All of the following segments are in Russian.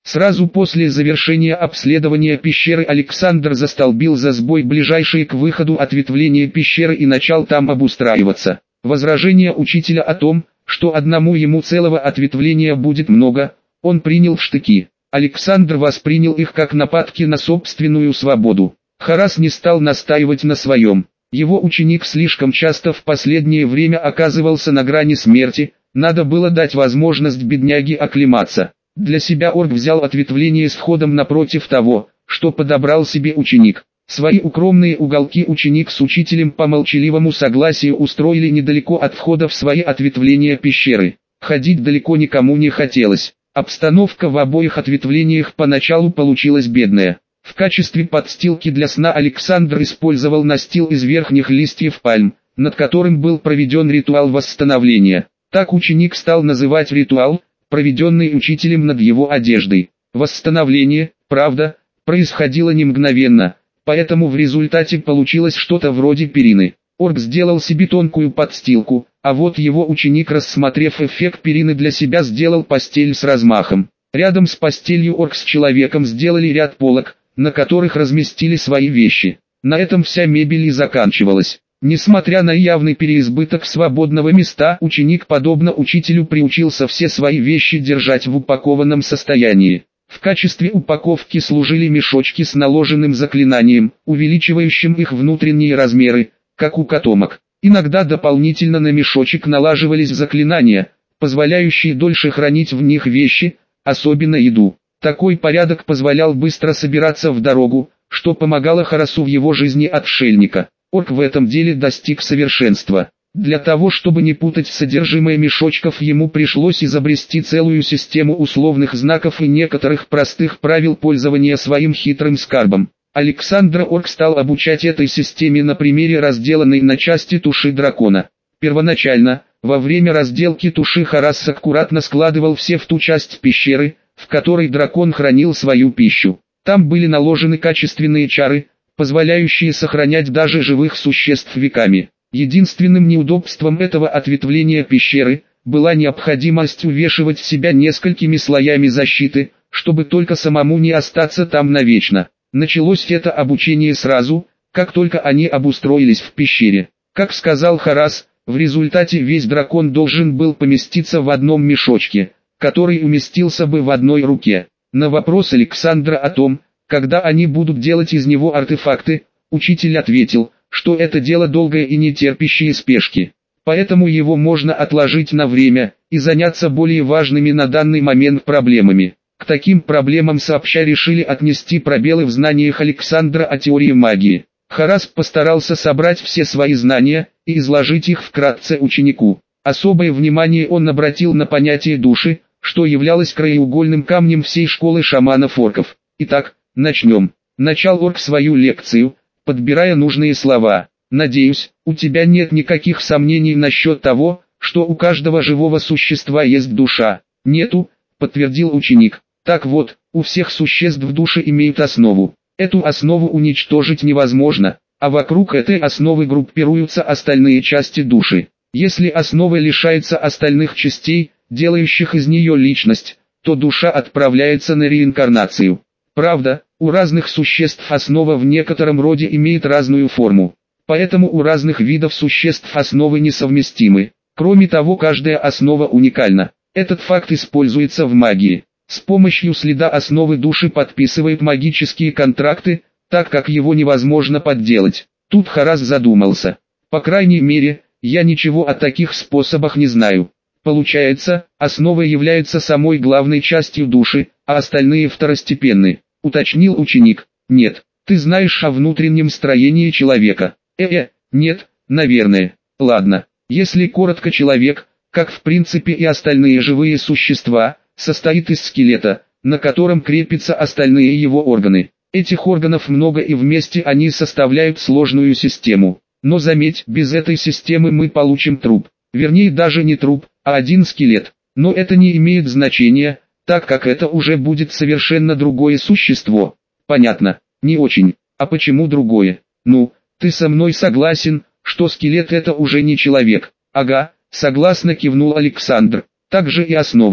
Сразу после завершения обследования пещеры Александр застолбил за сбой ближайшие к выходу ответвления пещеры и начал там обустраиваться. Возражение учителя о том, что одному ему целого ответвления будет много, он принял в штыки. Александр воспринял их как нападки на собственную свободу. Харас не стал настаивать на своем. Его ученик слишком часто в последнее время оказывался на грани смерти, надо было дать возможность бедняге оклематься. Для себя орк взял ответвление с входом напротив того, что подобрал себе ученик. Свои укромные уголки ученик с учителем по молчаливому согласию устроили недалеко от входа в свои ответвления пещеры. Ходить далеко никому не хотелось. Обстановка в обоих ответвлениях поначалу получилась бедная. В качестве подстилки для сна Александр использовал настил из верхних листьев пальм, над которым был проведен ритуал восстановления. Так ученик стал называть ритуал, проведенный учителем над его одеждой. Восстановление, правда, происходило не мгновенно, поэтому в результате получилось что-то вроде перины. Орк сделал себе тонкую подстилку, а вот его ученик, рассмотрев эффект перины для себя, сделал постель с размахом. Рядом с постелью орк с человеком сделали ряд полок, на которых разместили свои вещи. На этом вся мебель и заканчивалась. Несмотря на явный переизбыток свободного места, ученик, подобно учителю, приучился все свои вещи держать в упакованном состоянии. В качестве упаковки служили мешочки с наложенным заклинанием, увеличивающим их внутренние размеры, как у котомок. Иногда дополнительно на мешочек налаживались заклинания, позволяющие дольше хранить в них вещи, особенно еду. Такой порядок позволял быстро собираться в дорогу, что помогало Харасу в его жизни отшельника. Орк в этом деле достиг совершенства. Для того, чтобы не путать содержимое мешочков, ему пришлось изобрести целую систему условных знаков и некоторых простых правил пользования своим хитрым скарбом. Александра орк стал обучать этой системе на примере разделанной на части туши дракона. Первоначально, во время разделки туши, Харас аккуратно складывал все в ту часть пещеры, в которой дракон хранил свою пищу. Там были наложены качественные чары, позволяющие сохранять даже живых существ веками. Единственным неудобством этого ответвления пещеры была необходимость увешивать себя несколькими слоями защиты, чтобы только самому не остаться там навечно. Началось это обучение сразу, как только они обустроились в пещере. Как сказал Харас, в результате весь дракон должен был поместиться в одном мешочке, который уместился бы в одной руке. На вопрос Александра о том, когда они будут делать из него артефакты, учитель ответил, что это дело долгое и не терпящее спешки. Поэтому его можно отложить на время и заняться более важными на данный момент проблемами. К таким проблемам сообща решили отнести пробелы в знаниях Александра о теории магии. Харас постарался собрать все свои знания и изложить их вкратце ученику. Особое внимание он обратил на понятие души, что являлось краеугольным камнем всей школы шаманов-орков. Итак, начнем. Начал орк свою лекцию, подбирая нужные слова. Надеюсь, у тебя нет никаких сомнений насчет того, что у каждого живого существа есть душа. Нету, подтвердил ученик. Так вот, у всех существ души имеют основу. Эту основу уничтожить невозможно, а вокруг этой основы группируются остальные части души. Если основа лишается остальных частей, делающих из нее личность, то душа отправляется на реинкарнацию. Правда, у разных существ основа в некотором роде имеет разную форму. Поэтому у разных видов существ основы несовместимы. Кроме того, каждая основа уникальна. Этот факт используется в магии. С помощью следа основы души подписывают магические контракты, так как его невозможно подделать. Тут Харас задумался. По крайней мере, я ничего о таких способах не знаю. Получается, основа является самой главной частью души, а остальные второстепенны, уточнил ученик. Нет, ты знаешь о внутреннем строении человека. Нет, наверное. Ладно, если коротко, человек, как в принципе и остальные живые существа, состоит из скелета, на котором крепятся остальные его органы. Этих органов много и вместе они составляют сложную систему. Но заметь, без этой системы мы получим труп. Вернее, даже не труп, а один скелет. Но это не имеет значения, так как это уже будет совершенно другое существо. Понятно, не очень. А почему другое? Ну, ты со мной согласен, что скелет это уже не человек? Ага, согласно кивнул Александр. Так же и основа.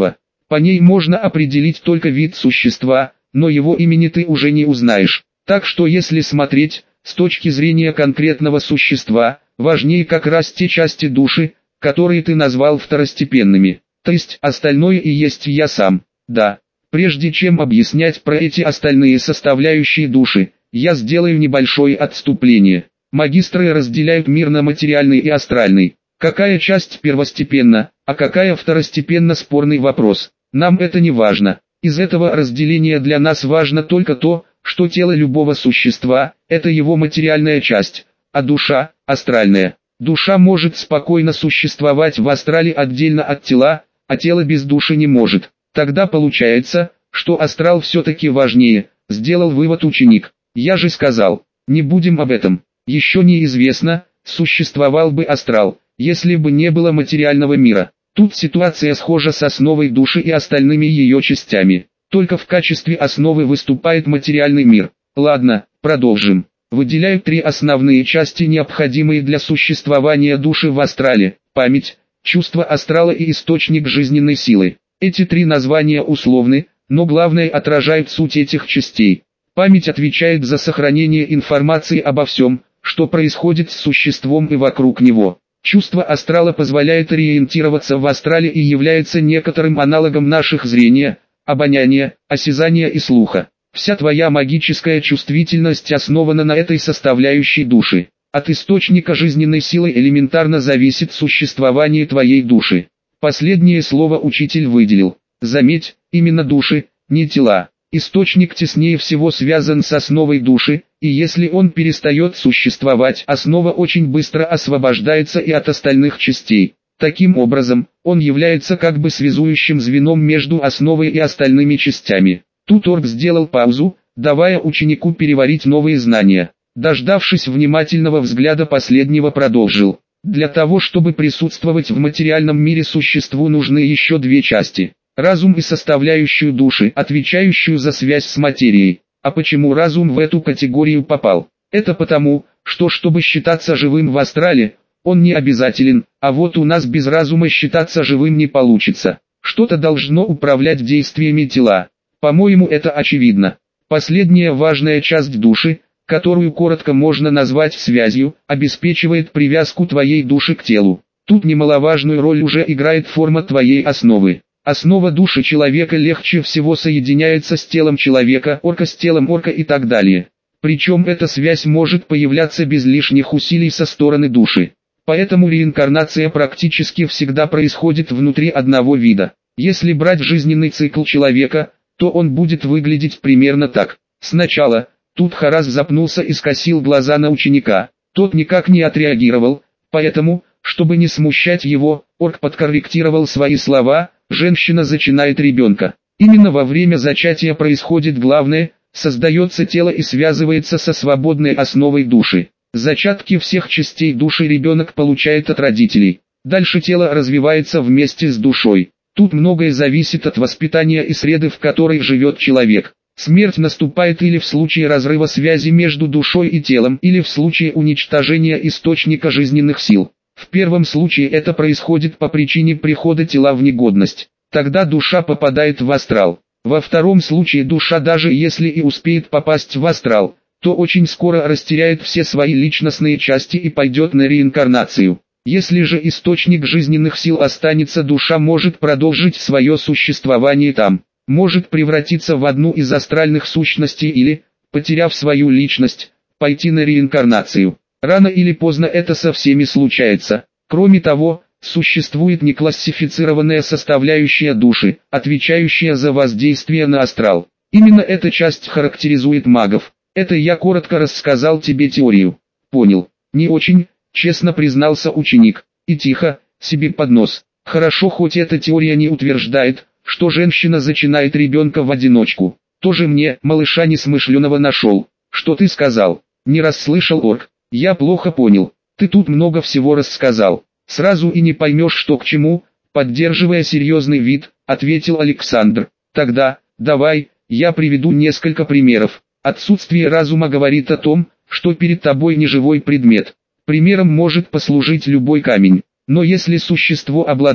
По ней можно определить только вид существа, но его имени ты уже не узнаешь. Так что если смотреть с точки зрения конкретного существа, важнее как раз те части души, которые ты назвал второстепенными. То есть остальное и есть я сам. Да. Прежде чем объяснять про эти остальные составляющие души, я сделаю небольшое отступление. Магистры разделяют мир на материальный и астральный. Какая часть первостепенна, а какая второстепенно — спорный вопрос. Нам это не важно. Из этого разделения для нас важно только то, что тело любого существа – это его материальная часть, а душа – астральная. Душа может спокойно существовать в астрале отдельно от тела, а тело без души не может. Тогда получается, что астрал все-таки важнее, сделал вывод ученик. Я же сказал, не будем об этом. Еще неизвестно, существовал бы астрал, если бы не было материального мира. Тут ситуация схожа с основой души и остальными ее частями. Только в качестве основы выступает материальный мир. Ладно, продолжим. Выделяют три основные части, необходимые для существования души в астрале: память, чувство астрала и источник жизненной силы. Эти три названия условны, но главное отражают суть этих частей. Память отвечает за сохранение информации обо всем, что происходит с существом и вокруг него. Чувство астрала позволяет ориентироваться в астрале и является некоторым аналогом наших зрения, обоняния, осязания и слуха. Вся твоя магическая чувствительность основана на этой составляющей души. От источника жизненной силы элементарно зависит существование твоей души. Последнее слово учитель выделил. Заметь, именно души, не тела. Источник теснее всего связан с основой души, и если он перестает существовать, основа очень быстро освобождается и от остальных частей. Таким образом, он является как бы связующим звеном между основой и остальными частями. Тут Орк сделал паузу, давая ученику переварить новые знания. Дождавшись внимательного взгляда последнего, продолжил. Для того, чтобы присутствовать в материальном мире, существу нужны еще две части. Разум и составляющую души, отвечающую за связь с материей. А почему разум в эту категорию попал? Это потому, что чтобы считаться живым в астрале, он не обязателен, а вот у нас без разума считаться живым не получится. Что-то должно управлять действиями тела. По-моему, это очевидно. Последняя важная часть души, которую коротко можно назвать связью, обеспечивает привязку твоей души к телу. Тут немаловажную роль уже играет форма твоей основы. Основа души человека легче всего соединяется с телом человека, орка с телом орка и так далее. Причем эта связь может появляться без лишних усилий со стороны души. Поэтому реинкарнация практически всегда происходит внутри одного вида. Если брать жизненный цикл человека, то он будет выглядеть примерно так. Сначала, тут Харас запнулся и скосил глаза на ученика. Тот никак не отреагировал, поэтому, чтобы не смущать его, орк подкорректировал свои слова: женщина зачинает ребенка. Именно во время зачатия происходит главное, создается тело и связывается со свободной основой души. Зачатки всех частей души ребенок получает от родителей. Дальше тело развивается вместе с душой. Тут многое зависит от воспитания и среды, в которой живет человек. Смерть наступает или в случае разрыва связи между душой и телом, или в случае уничтожения источника жизненных сил. В первом случае это происходит по причине прихода тела в негодность. Тогда душа попадает в астрал. Во втором случае душа, даже если и успеет попасть в астрал, то очень скоро растеряет все свои личностные части и пойдет на реинкарнацию. Если же источник жизненных сил останется, душа может продолжить свое существование там. Может превратиться в одну из астральных сущностей или, потеряв свою личность, пойти на реинкарнацию. Рано или поздно это со всеми случается. Кроме того, существует неклассифицированная составляющая души, отвечающая за воздействие на астрал. Именно эта часть характеризует магов. Это я коротко рассказал тебе теорию. Понял? Не очень, честно признался ученик. И тихо, себе под нос. Хорошо, хоть эта теория не утверждает, что женщина зачинает ребенка в одиночку. Тоже мне, малыша несмышленого, нашел. Что ты сказал? Не расслышал, орк. Я плохо понял. Ты тут много всего рассказал. Сразу и не поймешь, что к чему, поддерживая серьезный вид, ответил Александр. Тогда, давай, я приведу несколько примеров. Отсутствие разума говорит о том, что перед тобой не живой предмет. Примером может послужить любой камень. Но если существо обладает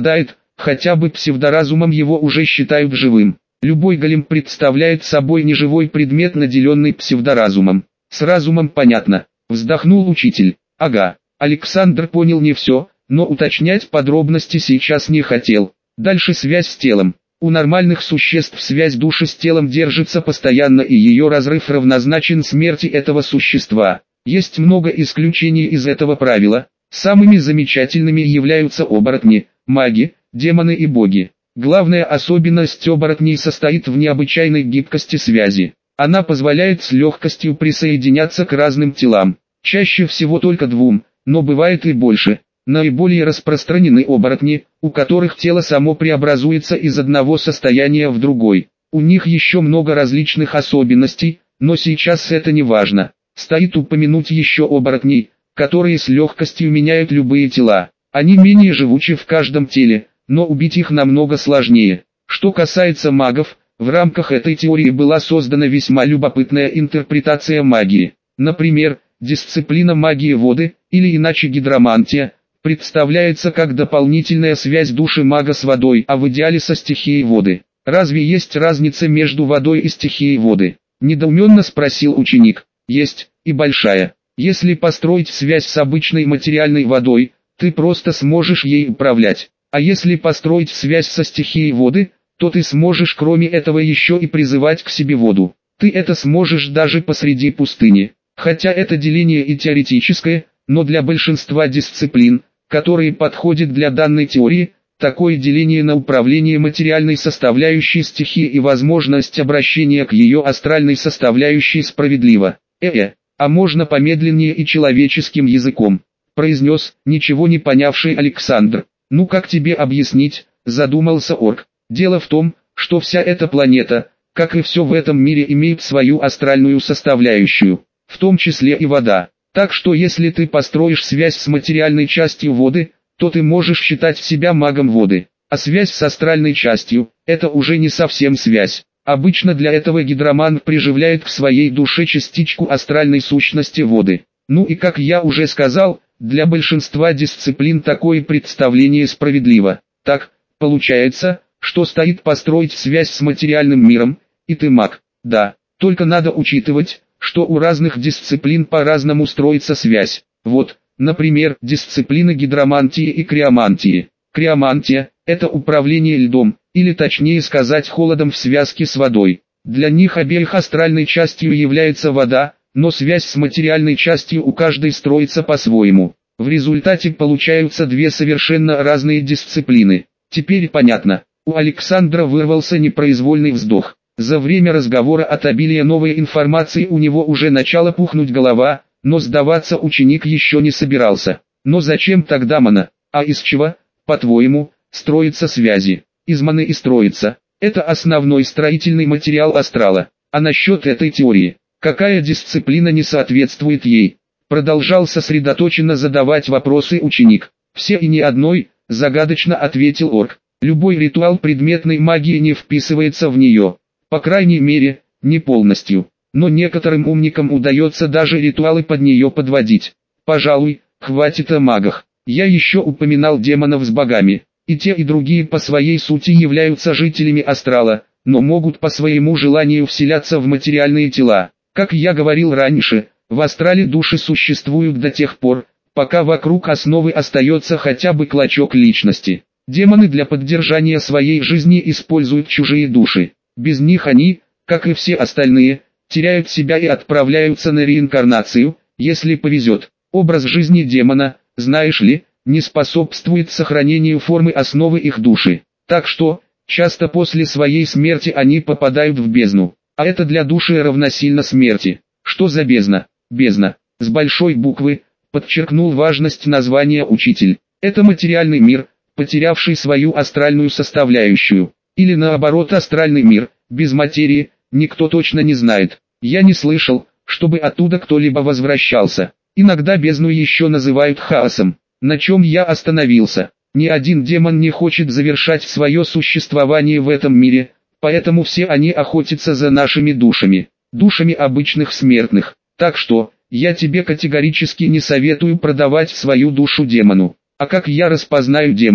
хотя бы псевдоразумом его уже считают живым. Любой голем представляет собой неживой предмет, наделенный псевдоразумом. С разумом понятно, вздохнул учитель. Ага, Александр понял не все, но уточнять подробности сейчас не хотел. Дальше связь с телом. У нормальных существ связь души с телом держится постоянно, и ее разрыв равнозначен смерти этого существа. Есть много исключений из этого правила. Самыми замечательными являются оборотни, маги, демоны и боги. Главная особенность оборотней состоит в необычайной гибкости связи. Она позволяет с легкостью присоединяться к разным телам. Чаще всего только двум, но бывает и больше. Наиболее распространены оборотни, у которых тело само преобразуется из одного состояния в другой. У них еще много различных особенностей, но сейчас это не важно. Стоит упомянуть еще оборотней, которые с легкостью меняют любые тела. Они менее живучи в каждом теле, но убить их намного сложнее. Что касается магов, в рамках этой теории была создана весьма любопытная интерпретация магии. Например, дисциплина магии воды, или иначе гидромантия, представляется как дополнительная связь души мага с водой, а в идеале со стихией воды. Разве есть разница между водой и стихией воды? Недоуменно спросил ученик. Есть, и большая. Если построить связь с обычной материальной водой, ты просто сможешь ей управлять. А если построить связь со стихией воды, то ты сможешь кроме этого еще и призывать к себе воду. Ты это сможешь даже посреди пустыни. Хотя это деление и теоретическое, но для большинства дисциплин, которые подходят для данной теории, такое деление на управление материальной составляющей стихии и возможность обращения к ее астральной составляющей справедливо. А можно помедленнее и человеческим языком, произнес ничего не понявший Александр. Ну как тебе объяснить, задумался орк. Дело в том, что вся эта планета, как и все в этом мире, имеет свою астральную составляющую, в том числе и вода. Так что если ты построишь связь с материальной частью воды, то ты можешь считать себя магом воды. А связь с астральной частью – это уже не совсем связь. Обычно для этого гидромант приживляет к своей душе частичку астральной сущности воды. Ну и как я уже сказал, для большинства дисциплин такое представление справедливо. Так, получается, что стоит построить связь с материальным миром, и ты маг. Да, только надо учитывать, что у разных дисциплин по-разному строится связь. Вот, например, дисциплины гидромантии и криомантии. Криомантия – это управление льдом, или точнее сказать холодом в связке с водой. Для них обеих астральной частью является вода, но связь с материальной частью у каждой строится по-своему. В результате получаются две совершенно разные дисциплины. Теперь понятно. У Александра вырвался непроизвольный вздох. За время разговора от обилия новой информации у него уже начала пухнуть голова, но сдаваться ученик еще не собирался. Но зачем тогда мана? А из чего, по-твоему, строятся связи? Из маны и строится. Это основной строительный материал астрала. А насчет этой теории, какая дисциплина не соответствует ей? Продолжал сосредоточенно задавать вопросы ученик. Все и ни одной, загадочно ответил орк. Любой ритуал предметной магии не вписывается в нее. По крайней мере, не полностью. Но некоторым умникам удается даже ритуалы под нее подводить. Пожалуй, хватит о магах. Я еще упоминал демонов с богами. И те, и другие по своей сути являются жителями астрала, но могут по своему желанию вселяться в материальные тела. Как я говорил раньше, в астрале души существуют до тех пор, пока вокруг основы остается хотя бы клочок личности. Демоны для поддержания своей жизни используют чужие души. Без них они, как и все остальные, теряют себя и отправляются на реинкарнацию, если повезет. Образ жизни демона, знаешь ли, не способствует сохранению формы основы их души. Так что, часто после своей смерти они попадают в бездну. А это для души равносильно смерти. Что за бездна? Бездна, с большой буквы, подчеркнул важность названия учитель. Это материальный мир, потерявший свою астральную составляющую. Или наоборот астральный мир, без материи, никто точно не знает. Я не слышал, чтобы оттуда кто-либо возвращался. Иногда бездну еще называют хаосом. На чем я остановился? Ни один демон не хочет завершать свое существование в этом мире, поэтому все они охотятся за нашими душами, душами обычных смертных. Так что, я тебе категорически не советую продавать свою душу демону. А как я распознаю демона?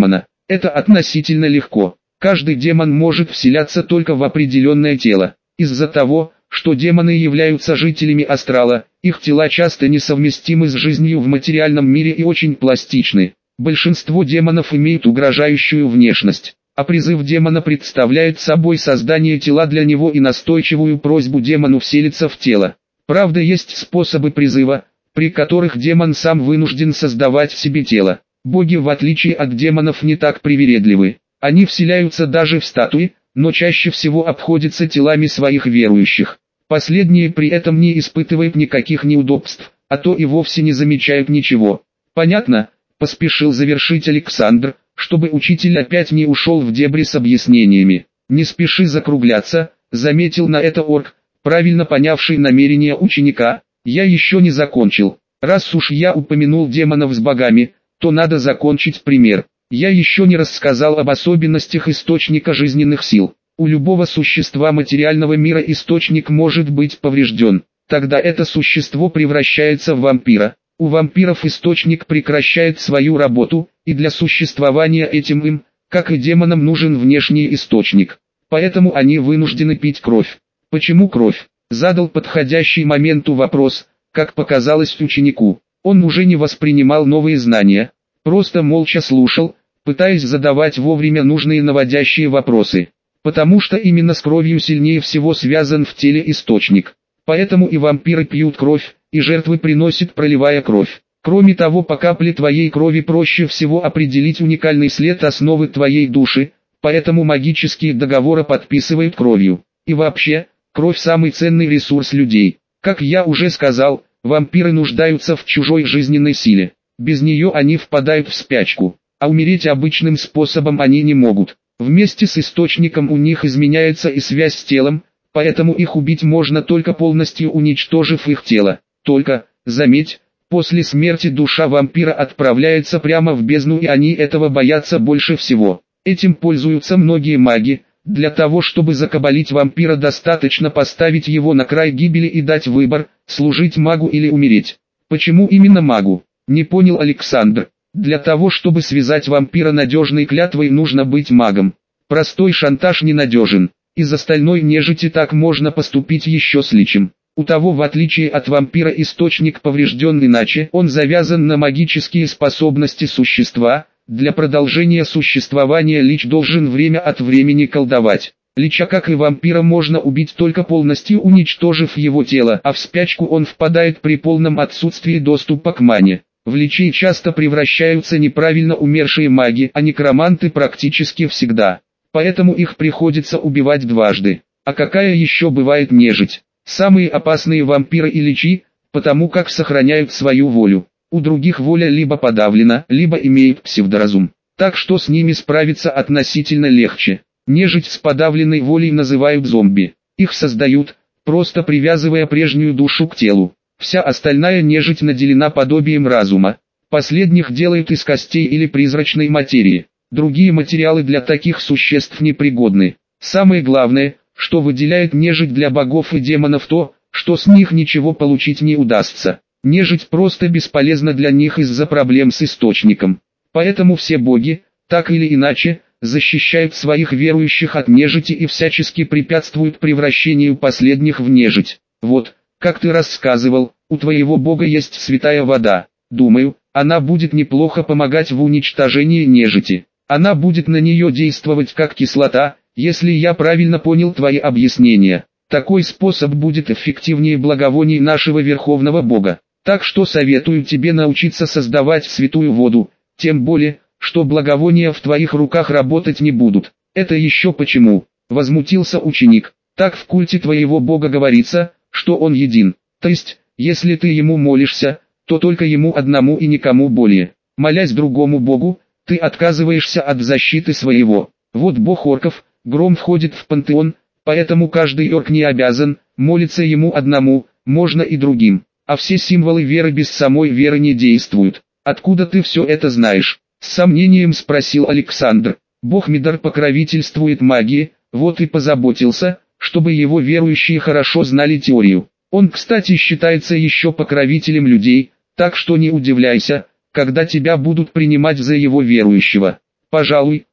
Это относительно легко. Каждый демон может вселяться только в определенное тело. Из-за того, что демоны являются жителями астрала, их тела часто несовместимы с жизнью в материальном мире и очень пластичны. Большинство демонов имеют угрожающую внешность, а призыв демона представляет собой создание тела для него и настойчивую просьбу демону вселиться в тело. Правда, есть способы призыва, при которых демон сам вынужден создавать в себе тело. Боги, в отличие от демонов, не так привередливы. Они вселяются даже в статуи, но чаще всего обходятся телами своих верующих. Последние при этом не испытывают никаких неудобств, а то и вовсе не замечают ничего. Понятно? Поспешил завершить Александр, чтобы учитель опять не ушел в дебри с объяснениями. Не спеши закругляться, заметил на это орк, правильно понявший намерения ученика. Я еще не закончил. Раз уж я упомянул демонов с богами, то надо закончить пример. Я еще не рассказал об особенностях источника жизненных сил. У любого существа материального мира источник может быть поврежден. Тогда это существо превращается в вампира. У вампиров источник прекращает свою работу, и для существования этим им, как и демонам, нужен внешний источник. Поэтому они вынуждены пить кровь. Почему кровь? Задал подходящий моменту вопрос, как показалось ученику. Он уже не воспринимал новые знания, просто молча слушал, пытаясь задавать вовремя нужные наводящие вопросы. Потому что именно с кровью сильнее всего связан в теле источник. Поэтому и вампиры пьют кровь, и жертвы приносят, проливая кровь. Кроме того, по капле твоей крови проще всего определить уникальный след основы твоей души, поэтому магические договоры подписывают кровью. И вообще, кровь самый ценный ресурс людей. Как я уже сказал, вампиры нуждаются в чужой жизненной силе. Без нее они впадают в спячку, а умереть обычным способом они не могут. Вместе с источником у них изменяется и связь с телом, поэтому их убить можно только полностью уничтожив их тело. Только, заметь, после смерти душа вампира отправляется прямо в бездну, и они этого боятся больше всего. Этим пользуются многие маги. Для того, чтобы закабалить вампира, достаточно поставить его на край гибели и дать выбор, служить магу или умереть. Почему именно магу? Не понял Александр. Для того, чтобы связать вампира надежной клятвой, нужно быть магом. Простой шантаж ненадежен. Из остальной нежити так можно поступить еще с личем. У того, в отличие от вампира, источник поврежден, иначе он завязан на магические способности существа. Для продолжения существования лич должен время от времени колдовать. Лича, как и вампира, можно убить только полностью уничтожив его тело, а в спячку он впадает при полном отсутствии доступа к мане. В личей часто превращаются неправильно умершие маги, а некроманты практически всегда. Поэтому их приходится убивать дважды. А какая еще бывает нежить? Самые опасные вампиры и личи, потому как сохраняют свою волю. У других воля либо подавлена, либо имеет псевдоразум. Так что с ними справиться относительно легче. Нежить с подавленной волей называют зомби. Их создают, просто привязывая прежнюю душу к телу. Вся остальная нежить наделена подобием разума. Последних делают из костей или призрачной материи. Другие материалы для таких существ непригодны. Самое главное, что выделяет нежить для богов и демонов, то, что с них ничего получить не удастся. Нежить просто бесполезна для них из-за проблем с источником. Поэтому все боги, так или иначе, защищают своих верующих от нежити и всячески препятствуют превращению последних в нежить. Вот, как ты рассказывал, у твоего бога есть святая вода. Думаю, она будет неплохо помогать в уничтожении нежити. Она будет на нее действовать как кислота, если я правильно понял твои объяснения. Такой способ будет эффективнее благовоний нашего Верховного Бога. Так что советую тебе научиться создавать святую воду, тем более, что благовония в твоих руках работать не будут. Это еще почему? Возмутился ученик. Так в культе твоего Бога говорится, что он един. То есть, если ты ему молишься, то только ему одному и никому более. Молясь другому Богу, ты отказываешься от защиты своего. Вот Бог орков, Гром, входит в пантеон, поэтому каждый орк не обязан молиться ему одному, можно и другим. А все символы веры без самой веры не действуют. Откуда ты все это знаешь? С сомнением спросил Александр. Бог Мидар покровительствует магии, вот и позаботился, чтобы его верующие хорошо знали теорию. Он, кстати, считается еще покровителем людей, так что не удивляйся, когда тебя будут принимать за его верующего. Пожалуй,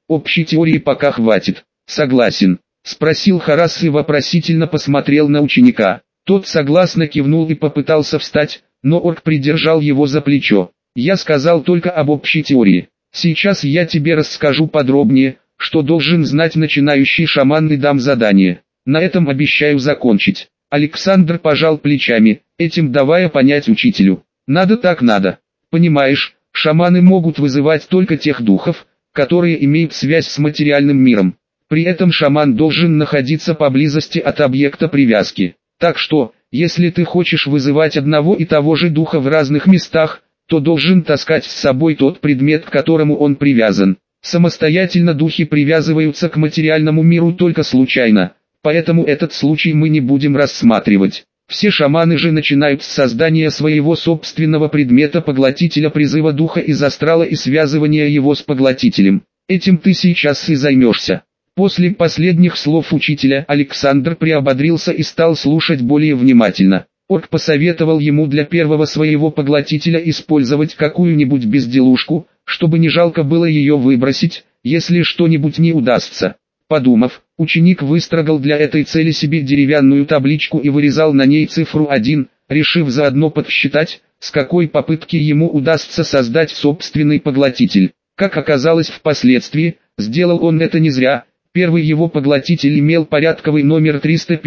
Общей теории пока хватит. Согласен. Спросил Харас и вопросительно посмотрел на ученика. Тот согласно кивнул и попытался встать, но орк придержал его за плечо. Я сказал только об общей теории. Сейчас я тебе расскажу подробнее, что должен знать начинающий шаман, и дам задание. На этом обещаю закончить. Александр пожал плечами, этим давая понять учителю. Надо так надо. Понимаешь, шаманы могут вызывать только тех духов, которые имеют связь с материальным миром. При этом шаман должен находиться поблизости от объекта привязки. Так что, если ты хочешь вызывать одного и того же духа в разных местах, то должен таскать с собой тот предмет, к которому он привязан. Самостоятельно духи привязываются к материальному миру только случайно, поэтому этот случай мы не будем рассматривать. Все шаманы же начинают с создания своего собственного предмета-поглотителя призыва духа из астрала и связывания его с поглотителем. Этим ты сейчас и займешься. После последних слов учителя Александр приободрился и стал слушать более внимательно. Орк посоветовал ему для первого своего поглотителя использовать какую-нибудь безделушку, чтобы не жалко было ее выбросить, если что-нибудь не удастся. Подумав, ученик выстрогал для этой цели себе деревянную табличку и вырезал на ней цифру 1, решив заодно подсчитать, с какой попытки ему удастся создать собственный поглотитель. Как оказалось впоследствии, сделал он это не зря. Первый его поглотитель имел порядковый номер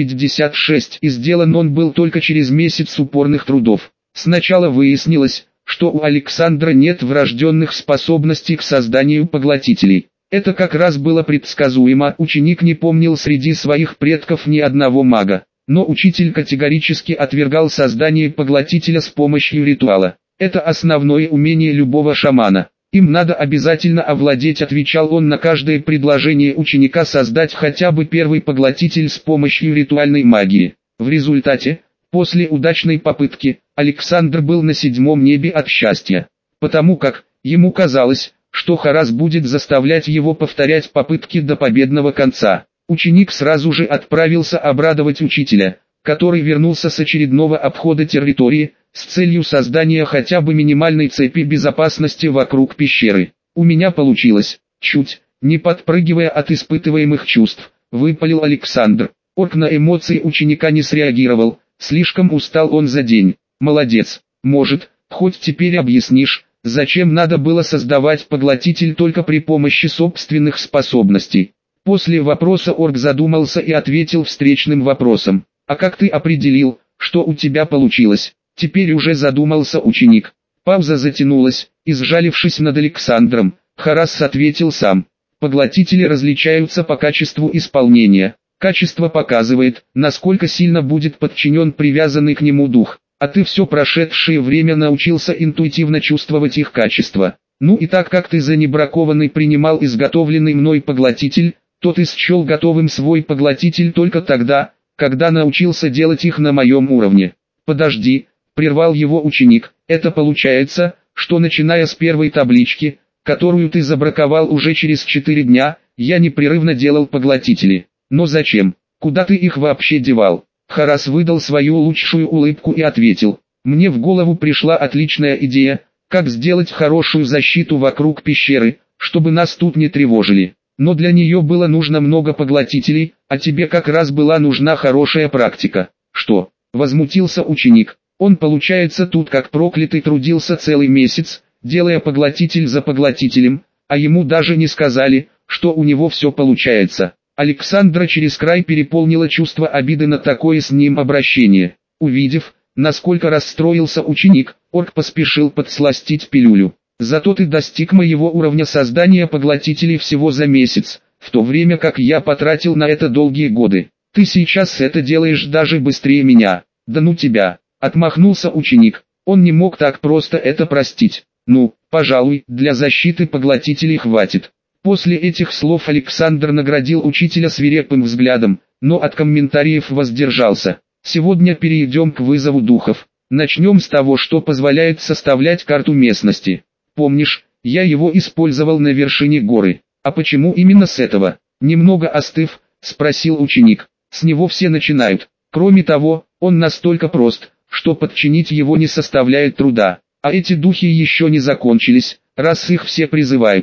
356, и сделан он был только через месяц упорных трудов. Сначала выяснилось, что у Александра нет врожденных способностей к созданию поглотителей. Это как раз было предсказуемо, ученик не помнил среди своих предков ни одного мага. Но учитель категорически отвергал создание поглотителя с помощью ритуала. Это основное умение любого шамана. Им надо обязательно овладеть, отвечал он на каждое предложение ученика создать хотя бы первый поглотитель с помощью ритуальной магии. В результате, после удачной попытки, Александр был на 7-м небе от счастья. Потому как, ему казалось, что Харас будет заставлять его повторять попытки до победного конца. Ученик сразу же отправился обрадовать учителя, который вернулся с очередного обхода территории, с целью создания хотя бы минимальной цепи безопасности вокруг пещеры. У меня получилось, чуть не подпрыгивая от испытываемых чувств, выпалил Александр. Орк на эмоции ученика не среагировал, слишком устал он за день. Молодец, может, хоть теперь объяснишь, зачем надо было создавать поглотитель только при помощи собственных способностей. После вопроса орк задумался и ответил встречным вопросом. А как ты определил, что у тебя получилось? Теперь уже задумался ученик. Пауза затянулась, и сжалившись над Александром, Харас ответил сам. Поглотители различаются по качеству исполнения. Качество показывает, насколько сильно будет подчинен привязанный к нему дух. А ты все прошедшее время научился интуитивно чувствовать их качество. Ну и так как ты за небракованный принимал изготовленный мной поглотитель, то ты счел готовым свой поглотитель только тогда, когда научился делать их на моем уровне. Подожди, прервал его ученик, это получается, что начиная с первой таблички, которую ты забраковал уже через 4 дня, я непрерывно делал поглотители. Но зачем? Куда ты их вообще девал? Харас выдал свою лучшую улыбку и ответил. Мне в голову пришла отличная идея, как сделать хорошую защиту вокруг пещеры, чтобы нас тут не тревожили. Но для нее было нужно много поглотителей, а тебе как раз была нужна хорошая практика. Что? Возмутился ученик. Он, получается, тут как проклятый трудился целый месяц, делая поглотитель за поглотителем, а ему даже не сказали, что у него все получается. Александра через край переполнило чувство обиды на такое с ним обращение. Увидев, насколько расстроился ученик, орк поспешил подсластить пилюлю. Зато ты достиг моего уровня создания поглотителей всего за месяц, в то время как я потратил на это долгие годы. Ты сейчас это делаешь даже быстрее меня. Да ну тебя, отмахнулся ученик. Он не мог так просто это простить. Ну, пожалуй, для защиты поглотителей хватит. После этих слов Александр наградил учителя свирепым взглядом, но от комментариев воздержался. Сегодня перейдем к вызову духов. Начнем с того, что позволяет составлять карту местности. Помнишь, я его использовал на вершине горы. А почему именно с этого? Немного остыв, спросил ученик. С него все начинают. Кроме того, он настолько прост, что подчинить его не составляет труда. А эти духи еще не закончились, раз их все призывают.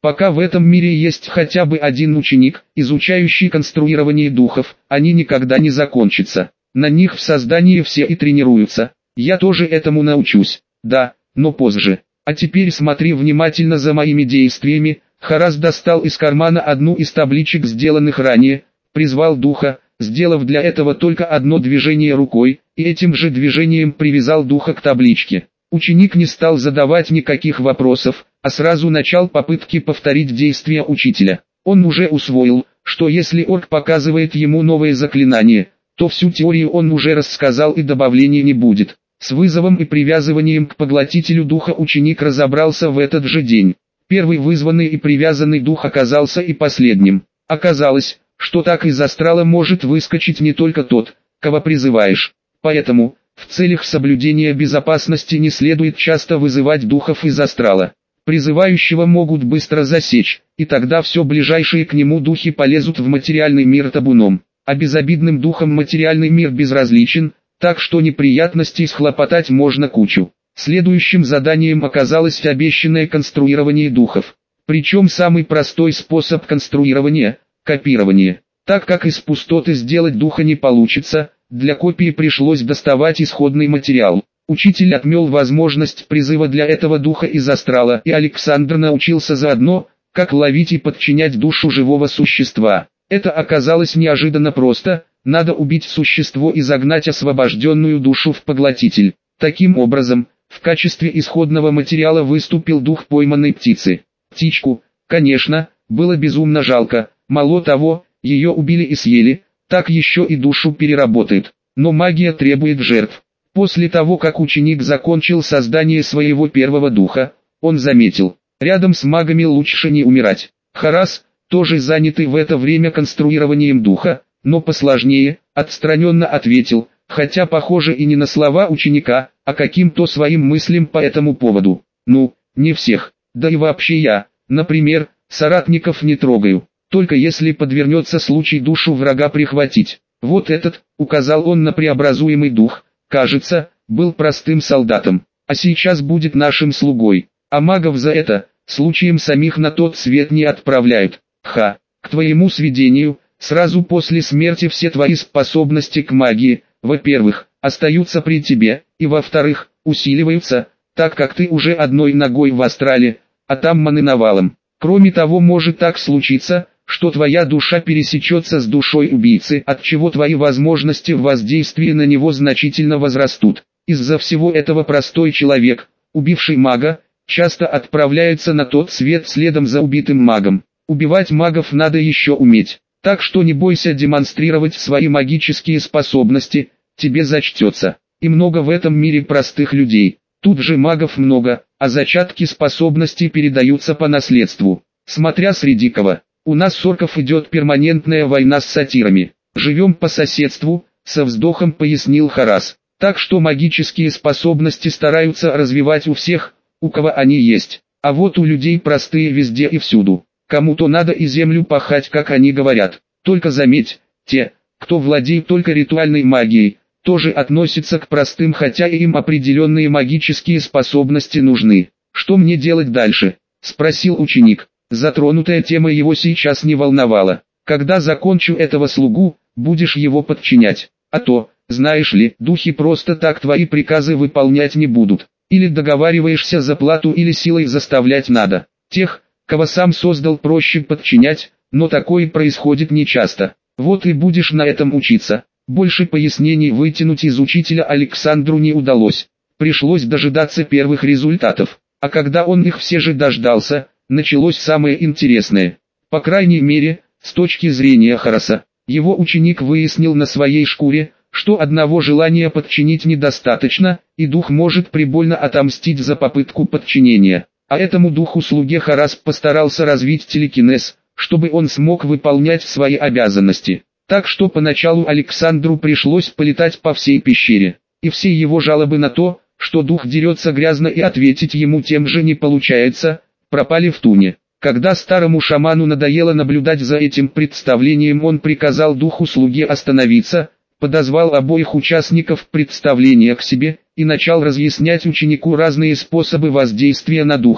Пока в этом мире есть хотя бы один ученик, изучающий конструирование духов, они никогда не закончатся. На них в создании все и тренируются. Я тоже этому научусь. Да, но позже. А теперь смотри внимательно за моими действиями. Харас достал из кармана одну из табличек, сделанных ранее, призвал духа, сделав для этого только одно движение рукой, и этим же движением привязал духа к табличке. Ученик не стал задавать никаких вопросов, а сразу начал попытки повторить действия учителя. Он уже усвоил, что если орк показывает ему новое заклинание, то всю теорию он уже рассказал и добавления не будет. С вызовом и привязыванием к поглотителю духа ученик разобрался в этот же день. Первый вызванный и привязанный дух оказался и последним. Оказалось, что так из астрала может выскочить не только тот, кого призываешь. Поэтому, в целях соблюдения безопасности не следует часто вызывать духов из астрала. Призывающего могут быстро засечь, и тогда все ближайшие к нему духи полезут в материальный мир табуном. А безобидным духам материальный мир безразличен, так что неприятностей схлопотать можно кучу. Следующим заданием оказалось обещанное конструирование духов. Причем самый простой способ конструирования – копирование. Так как из пустоты сделать духа не получится, для копии пришлось доставать исходный материал. Учитель отмел возможность призыва для этого духа из астрала, и Александр научился заодно, как ловить и подчинять душу живого существа. Это оказалось неожиданно просто, надо убить существо и загнать освобожденную душу в поглотитель. Таким образом, в качестве исходного материала выступил дух пойманной птицы. Птичку, конечно, было безумно жалко, мало того, ее убили и съели, так еще и душу переработают. Но магия требует жертв. После того, как ученик закончил создание своего первого духа, он заметил, рядом с магами лучше не умирать. Харас, тоже занятый в это время конструированием духа, но посложнее, отстраненно ответил, хотя похоже и не на слова ученика, а каким-то своим мыслям по этому поводу. Ну, не всех, да и вообще я, например, соратников не трогаю, только если подвернется случай душу врага прихватить. Вот этот, указал он на преобразуемый дух, кажется, был простым солдатом, а сейчас будет нашим слугой, а магов за это, случаем самих на тот свет не отправляют. Ха, к твоему сведению, сразу после смерти все твои способности к магии, во-первых, остаются при тебе, и во-вторых, усиливаются, так как ты уже одной ногой в астрале, а там маны навалом. Кроме того, может так случиться, что твоя душа пересечется с душой убийцы, от чего твои возможности в воздействии на него значительно возрастут. Из-за всего этого простой человек, убивший мага, часто отправляется на тот свет следом за убитым магом. Убивать магов надо еще уметь, так что не бойся демонстрировать свои магические способности, тебе зачтется. И много в этом мире простых людей, тут же магов много, а зачатки способностей передаются по наследству. Смотря среди кого. У нас с орков идет перманентная война с сатирами. Живем по соседству, со вздохом пояснил Харас. Так что магические способности стараются развивать у всех, у кого они есть. А вот у людей простые везде и всюду. Кому-то надо и землю пахать, как они говорят. Только заметь, те, кто владеет только ритуальной магией, тоже относятся к простым, хотя и им определенные магические способности нужны. Что мне делать дальше? Спросил ученик. Затронутая тема его сейчас не волновала. Когда закончу этого слугу, будешь его подчинять. А то, знаешь ли, духи просто так твои приказы выполнять не будут. Или договариваешься за плату, или силой заставлять надо. Тех, кого сам создал, проще подчинять, но такое происходит нечасто. Вот и будешь на этом учиться. Больше пояснений вытянуть из учителя Александру не удалось. Пришлось дожидаться первых результатов. А когда он их все же дождался, началось самое интересное. По крайней мере, с точки зрения Хараса. Его ученик выяснил на своей шкуре, что одного желания подчинить недостаточно, и дух может прибольно отомстить за попытку подчинения. А этому духу-слуге Харас постарался развить телекинез, чтобы он смог выполнять свои обязанности. Так что поначалу Александру пришлось полетать по всей пещере. И все его жалобы на то, что дух дерется грязно и ответить ему тем же не получается, пропали в туне. Когда старому шаману надоело наблюдать за этим представлением, он приказал духу-слуге остановиться, подозвал обоих участников представления к себе и начал разъяснять ученику разные способы воздействия на духов.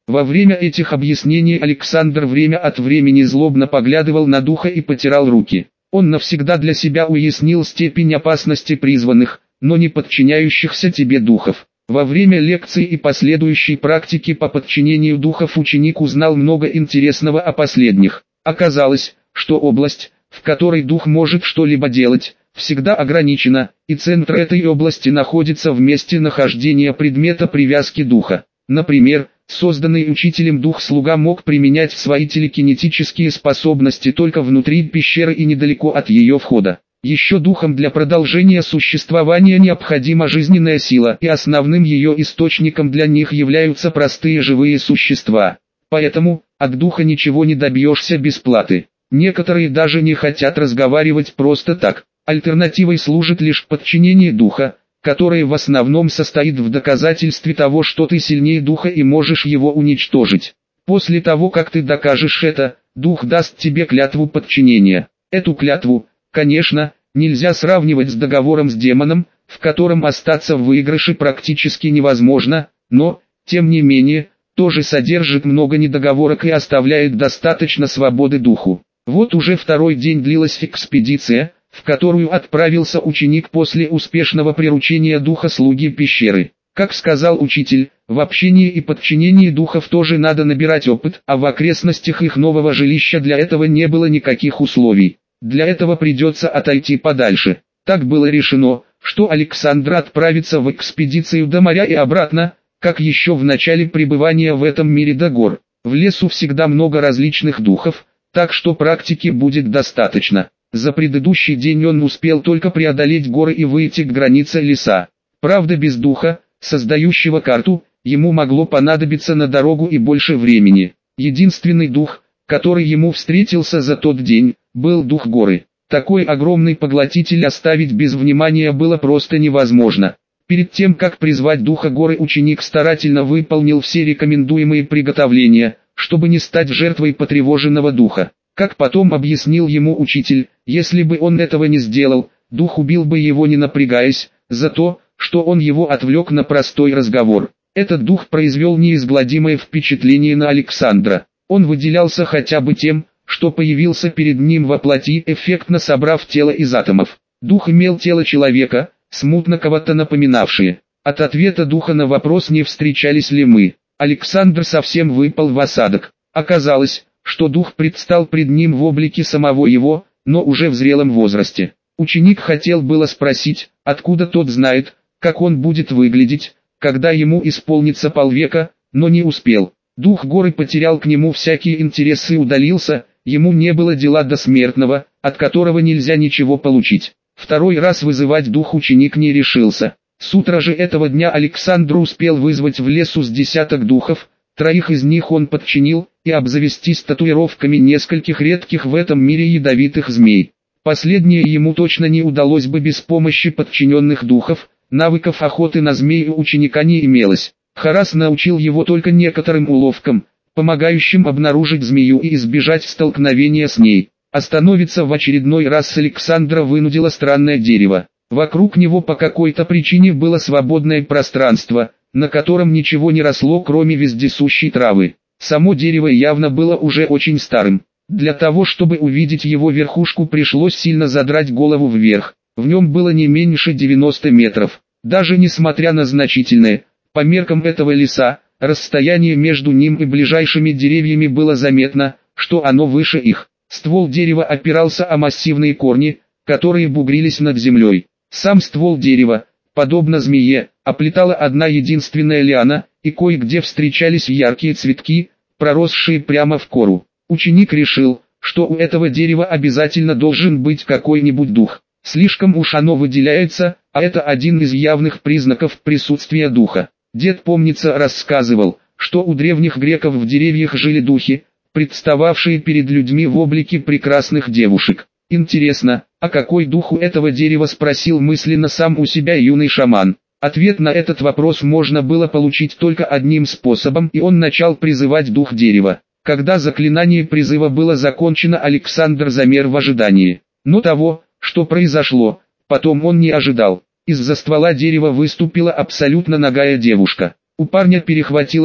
Во время этих объяснений Александр время от времени злобно поглядывал на духа и потирал руки. Он навсегда для себя уяснил степень опасности призванных, но не подчиняющихся тебе духов. Во время лекций и последующей практики по подчинению духов ученик узнал много интересного о последних. Оказалось, что область, в которой дух может что-либо делать, всегда ограничена, и центр этой области находится в месте нахождения предмета привязки духа. Например, созданный учителем дух-слуга мог применять свои телекинетические способности только внутри пещеры и недалеко от ее входа. Еще духам для продолжения существования необходима жизненная сила, и основным ее источником для них являются простые живые существа. Поэтому, от духа ничего не добьешься без платы. Некоторые даже не хотят разговаривать просто так. Альтернативой служит лишь подчинение духа, которое в основном состоит в доказательстве того, что ты сильнее духа и можешь его уничтожить. После того, как ты докажешь это, дух даст тебе клятву подчинения. Эту клятву, конечно, нельзя сравнивать с договором с демоном, в котором остаться в выигрыше практически невозможно, но, тем не менее, тоже содержит много недоговорок и оставляет достаточно свободы духу. Вот уже второй день длилась экспедиция, в которую отправился ученик после успешного приручения духа слуги пещеры. Как сказал учитель, в общении и подчинении духов тоже надо набирать опыт, а в окрестностях их нового жилища для этого не было никаких условий. Для этого придется отойти подальше. Так было решено, что Александр отправится в экспедицию до моря и обратно, как еще в начале пребывания в этом мире до гор. В лесу всегда много различных духов, так что практики будет достаточно. За предыдущий день он успел только преодолеть горы и выйти к границе леса. Правда, без духа, создающего карту, ему могло понадобиться на дорогу и больше времени. Единственный дух, который ему встретился за тот день, был дух горы. Такой огромный поглотитель оставить без внимания было просто невозможно. Перед тем, как призвать духа горы, ученик старательно выполнил все рекомендуемые приготовления, чтобы не стать жертвой потревоженного духа. Как потом объяснил ему учитель, если бы он этого не сделал, дух убил бы его не напрягаясь, за то, что он его отвлек на простой разговор. Этот дух произвел неизгладимое впечатление на Александра. Он выделялся хотя бы тем, что появился перед ним во плоти, эффектно собрав тело из атомов. Дух имел тело человека, смутно кого-то напоминавшее. От ответа духа на вопрос, не встречались ли мы, Александр совсем выпал в осадок. Оказалось, что дух предстал пред ним в облике самого его, но уже в зрелом возрасте. Ученик хотел было спросить, откуда тот знает, как он будет выглядеть, когда ему исполнится полвека, но не успел. Дух горы потерял к нему всякие интересы и удалился, ему не было дела до смертного, от которого нельзя ничего получить. Второй раз вызывать дух ученик не решился. С утра же этого дня Александр успел вызвать в лесу с десяток духов, 3 из них он подчинил, и обзавестись татуировками нескольких редких в этом мире ядовитых змей. Последнее ему точно не удалось бы без помощи подчиненных духов, навыков охоты на змей у ученика не имелось. Харас научил его только некоторым уловкам, помогающим обнаружить змею и избежать столкновения с ней. Остановиться в очередной раз Александра вынудило странное дерево. Вокруг него по какой-то причине было свободное пространство, на котором ничего не росло, кроме вездесущей травы. Само дерево явно было уже очень старым. Для того, чтобы увидеть его верхушку, пришлось сильно задрать голову вверх. В нем было не меньше 90 метров. Даже несмотря на значительное, по меркам этого леса, расстояние между ним и ближайшими деревьями было заметно, что оно выше их. Ствол дерева опирался о массивные корни, которые бугрились над землей. Сам ствол дерева, подобно змее, оплетала одна единственная лиана, и кое-где встречались яркие цветки, проросшие прямо в кору. Ученик решил, что у этого дерева обязательно должен быть какой-нибудь дух. Слишком уж оно выделяется, а это один из явных признаков присутствия духа. Дед, помнится, рассказывал, что у древних греков в деревьях жили духи, представавшие перед людьми в облике прекрасных девушек. Интересно, а какой дух у этого дерева, спросил мысленно сам у себя юный шаман. Ответ на этот вопрос можно было получить только одним способом, и он начал призывать дух дерева. Когда заклинание призыва было закончено, Александр замер в ожидании. Но того, что произошло, потом он не ожидал. Из-за ствола дерева выступила абсолютно нагая девушка. У парня перехватило дух,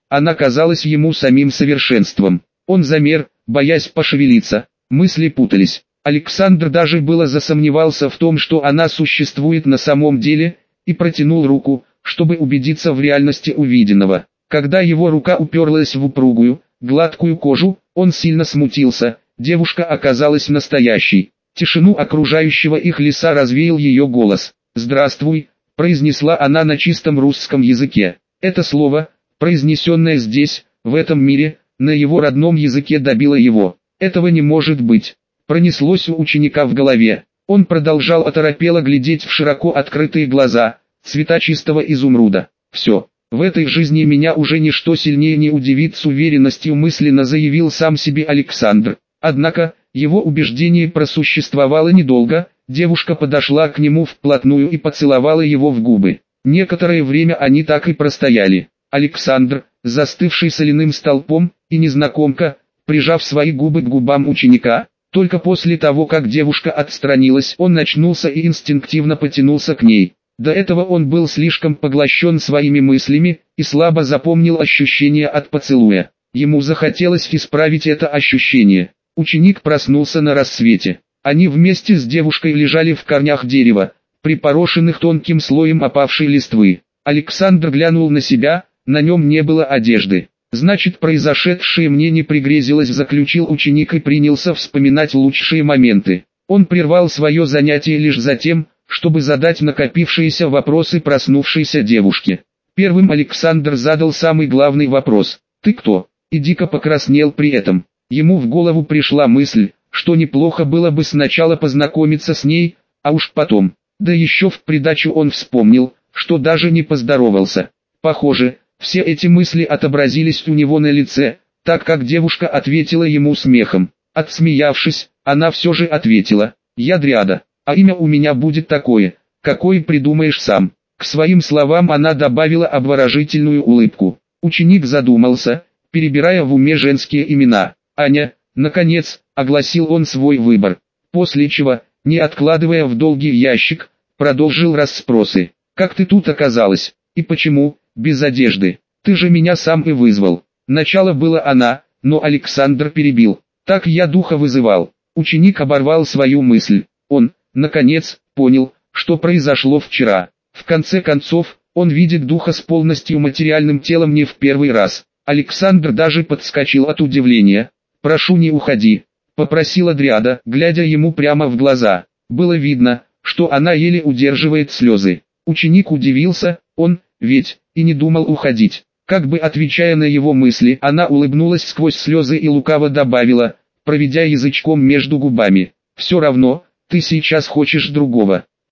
Она казалась ему самим совершенством. Он замер, боясь пошевелиться. Мысли путались. Александр даже было засомневался в том, что она существует на самом деле, и протянул руку, чтобы убедиться в реальности увиденного. Когда его рука уперлась в упругую, гладкую кожу, он сильно смутился. Девушка оказалась настоящей. Тишину окружающего их леса развеял ее голос. «Здравствуй», — произнесла она на чистом русском языке. Это слово, произнесенное здесь, в этом мире, на его родном языке добило его. «Этого не может быть», — пронеслось у ученика в голове. Он продолжал оторопело глядеть в широко открытые глаза, цвета чистого изумруда. «Все, в этой жизни меня уже ничто сильнее не удивит», — с уверенностью мысленно заявил сам себе Александр. Однако, его убеждение просуществовало недолго. Девушка подошла к нему вплотную и поцеловала его в губы. Некоторое время они так и простояли. Александр, застывший соляным столпом, и незнакомка, прижав свои губы к губам ученика. Только после того, как девушка отстранилась, он очнулся и инстинктивно потянулся к ней. До этого он был слишком поглощен своими мыслями, и слабо запомнил ощущение от поцелуя. Ему захотелось исправить это ощущение. Ученик проснулся на рассвете. Они вместе с девушкой лежали в корнях дерева, припорошенных тонким слоем опавшей листвы. Александр глянул на себя, на нем не было одежды. «Значит, произошедшее мне не пригрезилось», — заключил ученик и принялся вспоминать лучшие моменты. Он прервал свое занятие лишь за тем, чтобы задать накопившиеся вопросы проснувшейся девушке. Первым Александр задал самый главный вопрос: «Ты кто?» И дико покраснел при этом. Ему в голову пришла мысль, что неплохо было бы сначала познакомиться с ней, а уж потом. Да еще в придачу он вспомнил, что даже не поздоровался. Похоже, все эти мысли отобразились у него на лице, так как девушка ответила ему смехом. Отсмеявшись, она все же ответила: «Я Дриада, а имя у меня будет такое, какое придумаешь сам». К своим словам она добавила обворожительную улыбку. Ученик задумался, перебирая в уме женские имена. «Аня», наконец, огласил он свой выбор. После чего, не откладывая в долгий ящик, продолжил расспросы. «Как ты тут оказалась? И почему, без одежды? Ты же меня сам и вызвал». Начало было она, но Александр перебил. «Так я духа вызывал». Ученик оборвал свою мысль. Он, наконец, понял, что произошло вчера. В конце концов, он видит духа с полностью материальным телом не в первый раз. Александр даже подскочил от удивления. «Прошу, не уходи», — попросила Дриада, глядя ему прямо в глаза. Было видно, что она еле удерживает слезы. Ученик удивился, он, ведь, и не думал уходить. Как бы отвечая на его мысли, она улыбнулась сквозь слезы и лукаво добавила, проведя язычком между губами: «Все равно, ты сейчас хочешь другого».